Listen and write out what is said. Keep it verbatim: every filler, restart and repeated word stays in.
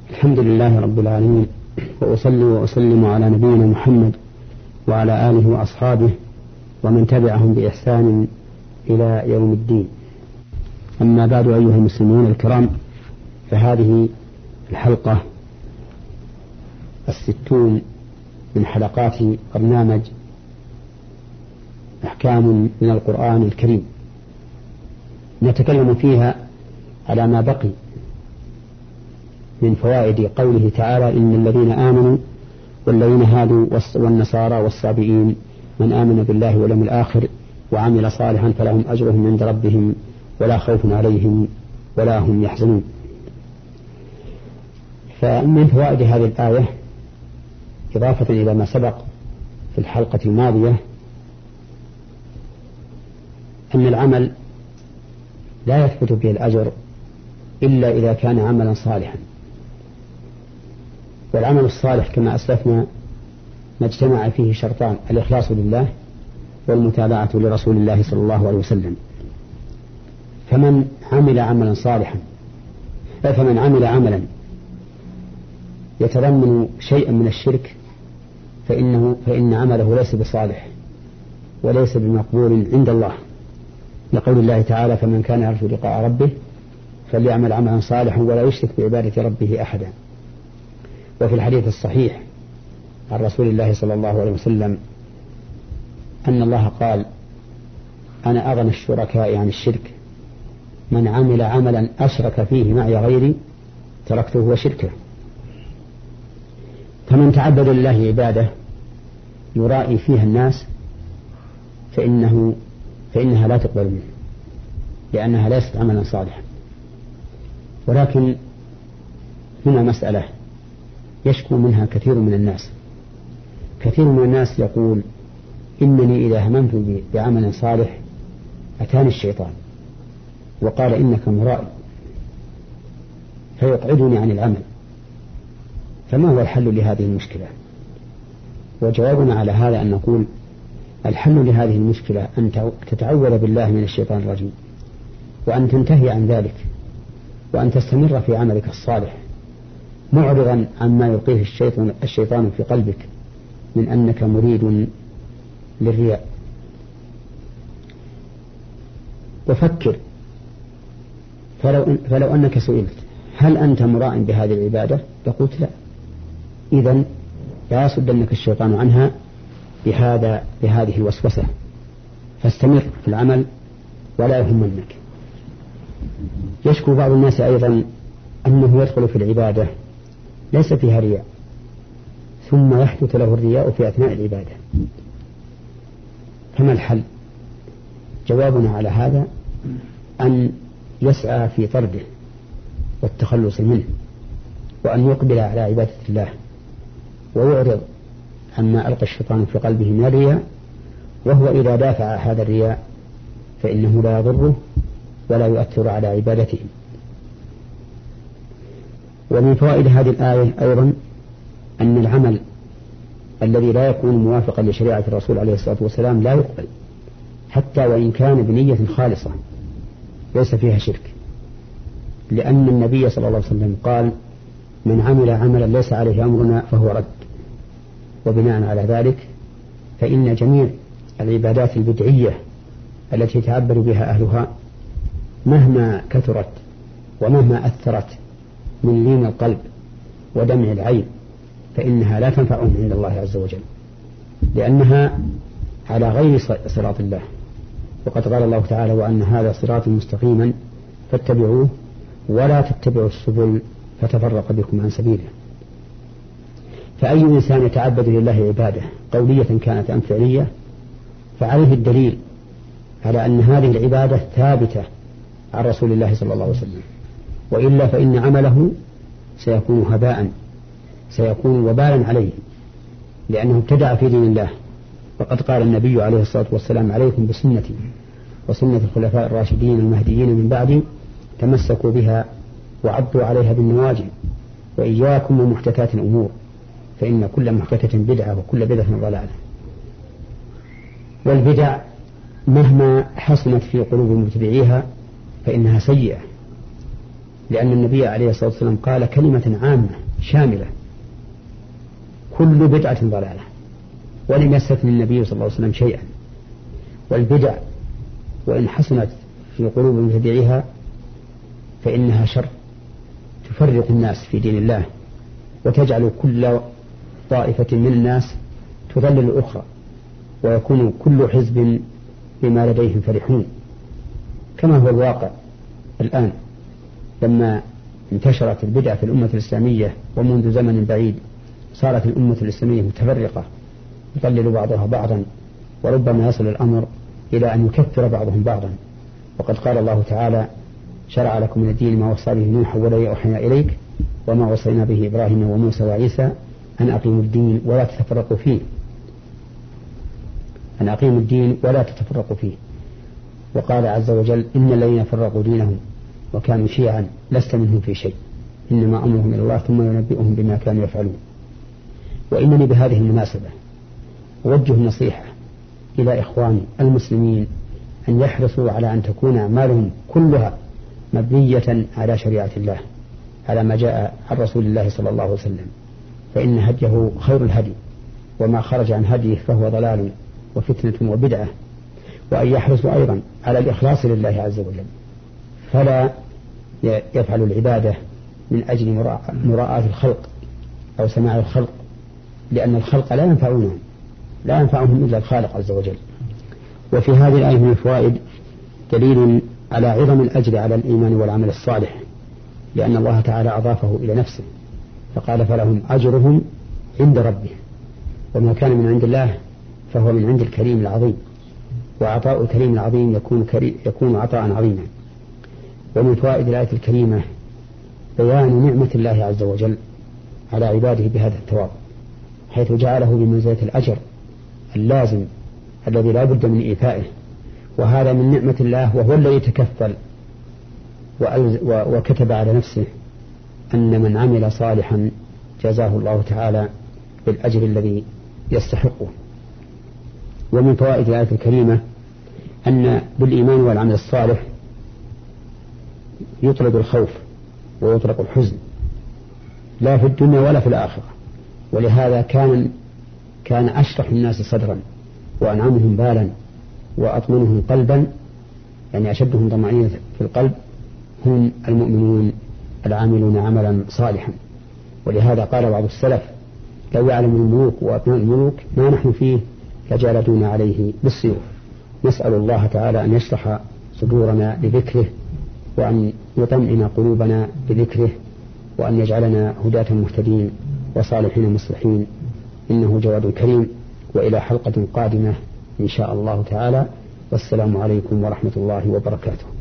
الحمد لله رب العالمين، وأصلي وأسلم على نبينا محمد وعلى آله وأصحابه ومن تبعهم بإحسان إلى يوم الدين. أما بعد، أيها المسلمون الكرام، فهذه الحلقة الستون من حلقات برنامج أحكام من القرآن الكريم، نتكلم فيها على ما بقي من فوائد قوله تعالى: إن الذين آمنوا والذين هادوا والنصارى والصابئين من آمن بالله واليوم الآخر وعمل صالحا فلهم أجرهم عند ربهم ولا خوف عليهم ولا هم يحزنون. فمن فوائد هذه الآية، إضافة إلى ما سبق في الحلقة الماضية، أن العمل لا يثبت به الأجر إلا إذا كان عملا صالحا، والعمل الصالح كما أسلفنا ما اجتمع فيه شرطان: الإخلاص لله والمتابعة لرسول الله صلى الله عليه وسلم. فمن عمل عملا صالحا فمن عمل عملا يتضمن شيئا من الشرك فإنه فإن عمله ليس بصالح وليس بمقبول عند الله، لقول الله تعالى: فمن كان يرجو لقاء ربه فليعمل عملا صالحا ولا يشرك بعبادة ربه أحدا. وفي الحديث الصحيح عن رسول الله صلى الله عليه وسلم أن الله قال: أنا أغنى الشركاء عن الشرك، من عمل عملا أشرك فيه معي غيري تركته وشركه. فمن تعبد لله عبادة يرائي فيها الناس فإنه فإنها لا تقبل منه، لأنها ليست عملا صالحا. ولكن هنا مسألة يشكو منها كثير من الناس. كثير من الناس يقول: إنني إذا هممت بعمل صالح أتاني الشيطان وقال إنك مرائي فيقعدني عن العمل. فما هو الحل لهذه المشكلة؟ وجوابنا على هذا أن نقول: الحل لهذه المشكلة أن تتعوذ بالله من الشيطان الرجيم، وأن تنتهي عن ذلك، وأن تستمر في عملك الصالح معرضا عما يلقيه الشيطان, الشيطان في قلبك من أنك مريد للرياء. وفكر، فلو, فلو أنك سئلت: هل أنت مراء بهذه العبادة؟ فقلت: لا. إذن لا يصدنك الشيطان عنها بهذا بهذه الوسوسة، فاستمر في العمل ولا يهمنك. يشكو بعض الناس أيضا أنه يدخل في العبادة ليس فيها رياء، ثم يحدث له الرياء في أثناء العبادة. فما الحل؟ جوابنا على هذا أن يسعى في طرده والتخلص منه، وأن يقبل على عبادة الله ويعرض عما ألقى الشيطان في قلبه من الرياء، وهو إذا دافع هذا الرياء فإنه لا يضره ولا يؤثر على عبادته. ومن فوائد هذه الآية أيضا أن العمل الذي لا يكون موافقا لشريعة الرسول عليه الصلاة والسلام لا يقبل، حتى وإن كان بنية خالصة ليس فيها شرك، لأن النبي صلى الله عليه وسلم قال: من عمل عملا ليس عليه أمرنا فهو رد. وبناء على ذلك فإن جميع العبادات البدعية التي تعبر بها أهلها مهما كثرت ومهما أثرت من لين القلب ودمع العين فإنها لا تنفعهم عند الله عز وجل، لأنها على غير صراط الله. وقد قال الله تعالى: وأن هذا صراط مستقيما فاتبعوه ولا تتبعوا السبل فتفرق بكم عن سبيله. فأي إنسان يتعبد لله عبادة قولية كانت أم فعلية فعليه الدليل على أن هذه العبادة ثابتة عن رسول الله صلى الله عليه وسلم، وإلا فإن عمله سيكون هباء، سيكون وبالا عليه، لأنه ابتدع في دين الله. وقد قال النبي عليه الصلاة والسلام: عليكم بسنتي وسنة الخلفاء الراشدين المهديين من بعدي، تمسكوا بها وعضوا عليها بالنواجذ، وإياكم ومحدثات الأمور فإن كل محدثة بدعة وكل بدعة ضلالة. والبدع مهما حصلت في قلوب متبعيها فإنها سيئة، لأن النبي عليه الصلاة والسلام قال كلمة عامة شاملة: كل بدعة ضلالة، ولم يستثني النبي صلى الله عليه وسلم شيئا. والبدع وإن حسنت في قلوب مبتدعيها فإنها شر، تفرق الناس في دين الله وتجعل كل طائفة من الناس تضلل الأخرى، ويكون كل حزب بما لديهم فرحون، كما هو الواقع الآن لما انتشرت البدع في الأمة الإسلامية، ومنذ زمن بعيد صارت الأمة الإسلامية متفرقة يضلل بعضها بعضا، وربما يصل الأمر إلى أن يكفر بعضهم بعضا. وقد قال الله تعالى: شرع لكم من الدين ما وصى به نوح والذي أوحينا إليك وما وصينا به إبراهيم وموسى وعيسى أن أقيموا الدين ولا تتفرقوا فيه أن أقيموا الدين ولا تتفرقوا فيه. وقال عز وجل: إن الذين فرقوا دينهم وكانوا شيعا لست منهم في شيء إنما أمرهم إلى الله ثم ينبئهم بما كانوا يفعلون. وإنني بهذه المناسبة أوجه النصيحة إلى إخواني المسلمين أن يحرصوا على أن تكون أعمالهم كلها مبنية على شريعة الله، على ما جاء عن رسول الله صلى الله عليه وسلم، فإن هديه خير الهدي، وما خرج عن هديه فهو ضلال وفتنة وبدعة. وأن يحرصوا أيضا على الإخلاص لله عز وجل، فلا يفعل العبادة من أجل مراءة الخلق أو سماع الخلق، لأن الخلق لا ينفعونهم لا ينفعهم إلا الخالق عز وجل. وفي هذه الآية من الفوائد دليل على عظم الأجر على الإيمان والعمل الصالح، لأن الله تعالى أضافه إلى نفسه فقال: فلهم أجرهم عند ربهم، وما كان من عند الله فهو من عند الكريم العظيم، وعطاء الكريم العظيم يكون, كريم يكون عطاء عظيما. ومن فوائد الآية الكريمة بيان نعمة الله عز وجل على عباده بهذا الثواب، حيث جعله بمنزلة الأجر اللازم الذي لا بد من إيفائه، وهذا من نعمة الله، وهو الذي تكفل وكتب على نفسه أن من عمل صالحا جزاه الله تعالى بالأجر الذي يستحقه. ومن فوائد الآية الكريمة أن بالإيمان والعمل الصالح يطرد الخوف ويطرق الحزن، لا في الدنيا ولا في الآخرة. ولهذا كان كان أشرح الناس صدرا وأنعمهم بالا وأطمنهم قلبا، يعني أشدهم طمأنينة في القلب، هم المؤمنون العاملون عملا صالحا. ولهذا قال بعض السلف: لو يعلم الملوك وأبناء الملوك ما نحن فيه لجالدونا عليه بالسيوف. نسأل الله تعالى أن يشرح صدورنا لذكره، وأن يطمئن قلوبنا بذكره، وأن يجعلنا هداة مهتدين وصالحين مصلحين، إنه جواد كريم. وإلى حلقة قادمة إن شاء الله تعالى، والسلام عليكم ورحمة الله وبركاته.